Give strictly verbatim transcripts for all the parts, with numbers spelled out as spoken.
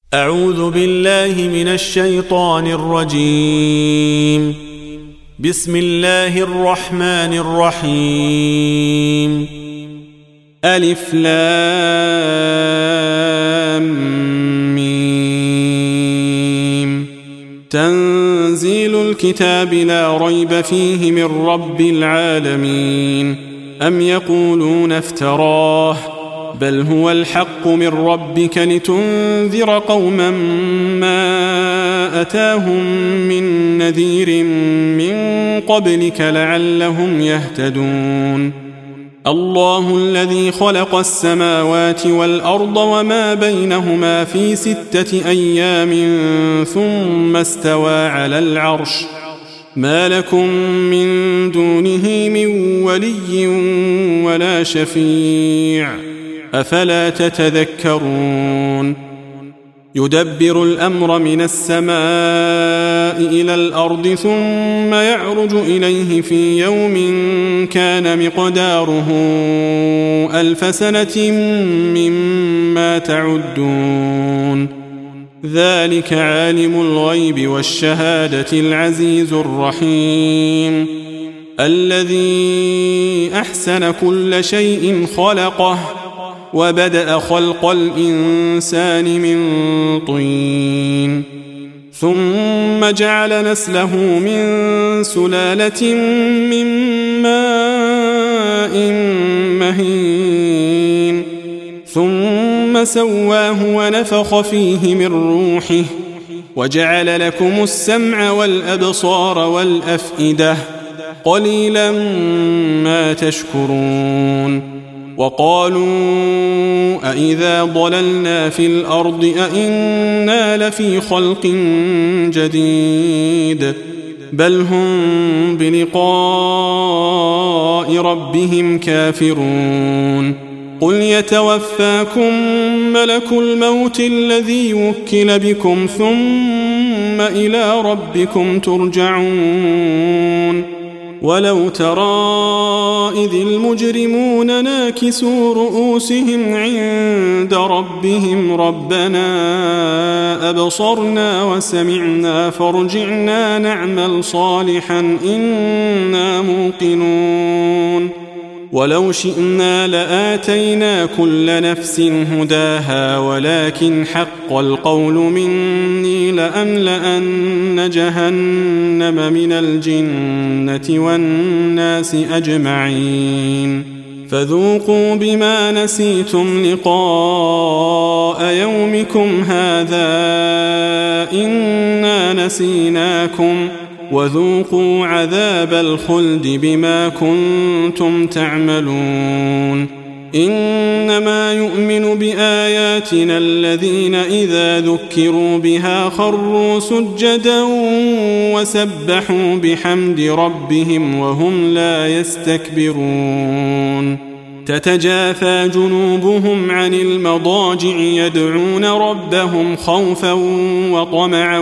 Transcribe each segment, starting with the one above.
أعوذ بالله من الشيطان الرجيم. بسم الله الرحمن الرحيم. ألف لام ميم. تنزيل الكتاب لا ريب فيه من رب العالمين. أم يقولون افتراه بل هو الحق من ربك لتنذر قوما ما أتاهم من نذير من قبلك لعلهم يهتدون. الله الذي خلق السماوات والأرض وما بينهما في ستة أيام ثم استوى على العرش ما لكم من دونه من ولي ولا شفيع أفلا تتذكرون. يدبر الأمر من السماء إلى الأرض ثم يعرج إليه في يوم كان مقداره ألف سنة مما تعدون. ذلك عالم الغيب والشهادة العزيز الرحيم الذي أحسن كل شيء خلقه وبدأ خلق الإنسان من طين ثم جعل نسله من سلالة من ماء مهين ثم سواه ونفخ فيه من روحه وجعل لكم السمع والأبصار والأفئدة قليلا ما تشكرون. وقالوا أإذا ضللنا في الأرض أإنا لفي خلق جديد بل هم بلقاء ربهم كافرون. قل يتوفاكم ملك الموت الذي وكل بكم ثم إلى ربكم ترجعون. ولو ترى إذ المجرمون ناكسوا رؤوسهم عند ربهم ربنا أبصرنا وسمعنا فارجعنا نعمل صالحا إنا موقنون. ولو شئنا لآتينا كل نفس هداها ولكن حق القول مني لأملأن جهنم من الجنة والناس أجمعين. فذوقوا بما نسيتم لقاء يومكم هذا إنا نسيناكم وذوقوا عذاب الخلد بما كنتم تعملون. إنما يؤمن بآياتنا الذين إذا ذكروا بها خروا سجدا وسبحوا بحمد ربهم وهم لا يستكبرون. تتجافى جنوبهم عن المضاجع يدعون ربهم خوفا وطمعا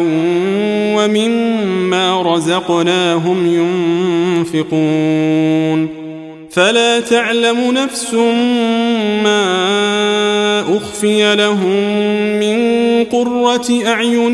ومما رزقناهم ينفقون. فلا تعلم نفس ما أخفي لهم من قرة أعين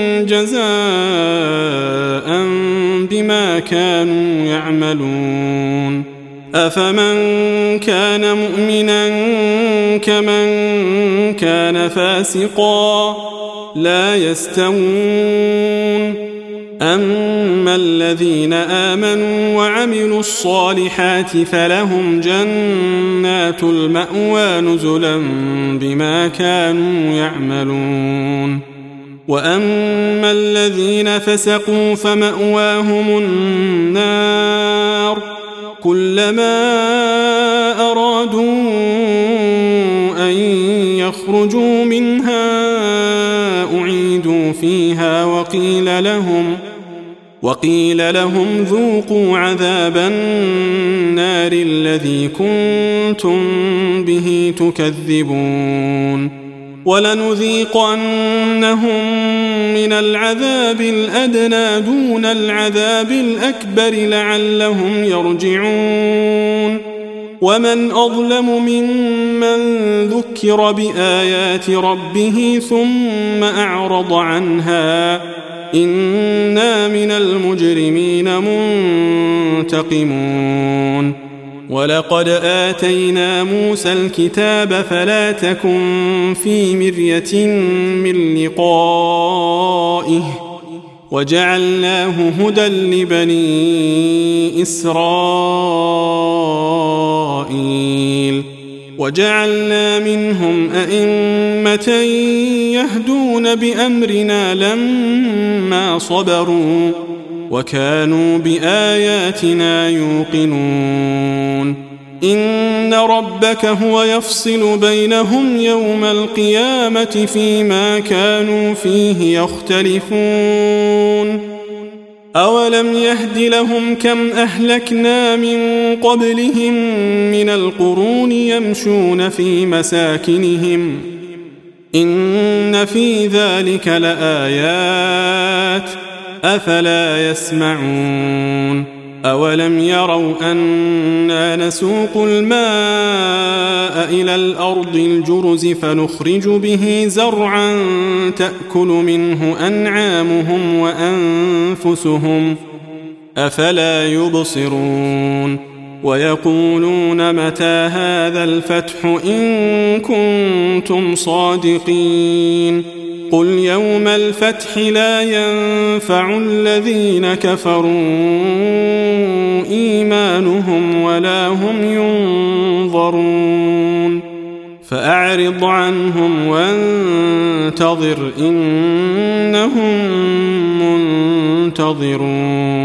جزاء بما كانوا يعملون. أفمن كان مؤمنا كمن كان فاسقا لا يستوون. أما الذين آمنوا وعملوا الصالحات فلهم جنات المأوى نزلا بما كانوا يعملون. وأما الذين فسقوا فمأواهم النار كلما أرادوا أن يخرجوا منها أعيدوا فيها وقيل لهم وقيل لهم ذوقوا عذاب النار الذي كنتم به تكذبون. ولنذيقنهم من العذاب الأدنى دون العذاب الأكبر لعلهم يرجعون. ومن أظلم ممن ذكر بآيات ربه ثم أعرض عنها إنا من المجرمين منتقمون ولقد آتينا موسى الكتاب فلا تكن في مرية من لقائه وجعلناه هدى لبني إسرائيل وجعلنا منهم أئمة يهدون بأمرنا لما صبروا وكانوا بآياتنا يوقنون إن ربك هو يفصل بينهم يوم القيامة فيما كانوا فيه يختلفون أولم يهد لهم كم أهلكنا من قبلهم من القرون يمشون في مساكنهم إن في ذلك لآيات أفلا يسمعون أولم يروا أنا نسوق الماء إلى الأرض الجرز فنخرج به زرعا تأكل منه أنعامهم وأنفسهم أفلا يبصرون ويقولون متى هذا الفتح إن كنتم صادقين قل يوم الفتح لا ينفع الذين كفروا إيمانهم ولا هم ينظرون فأعرض عنهم وانتظر إنهم منتظرون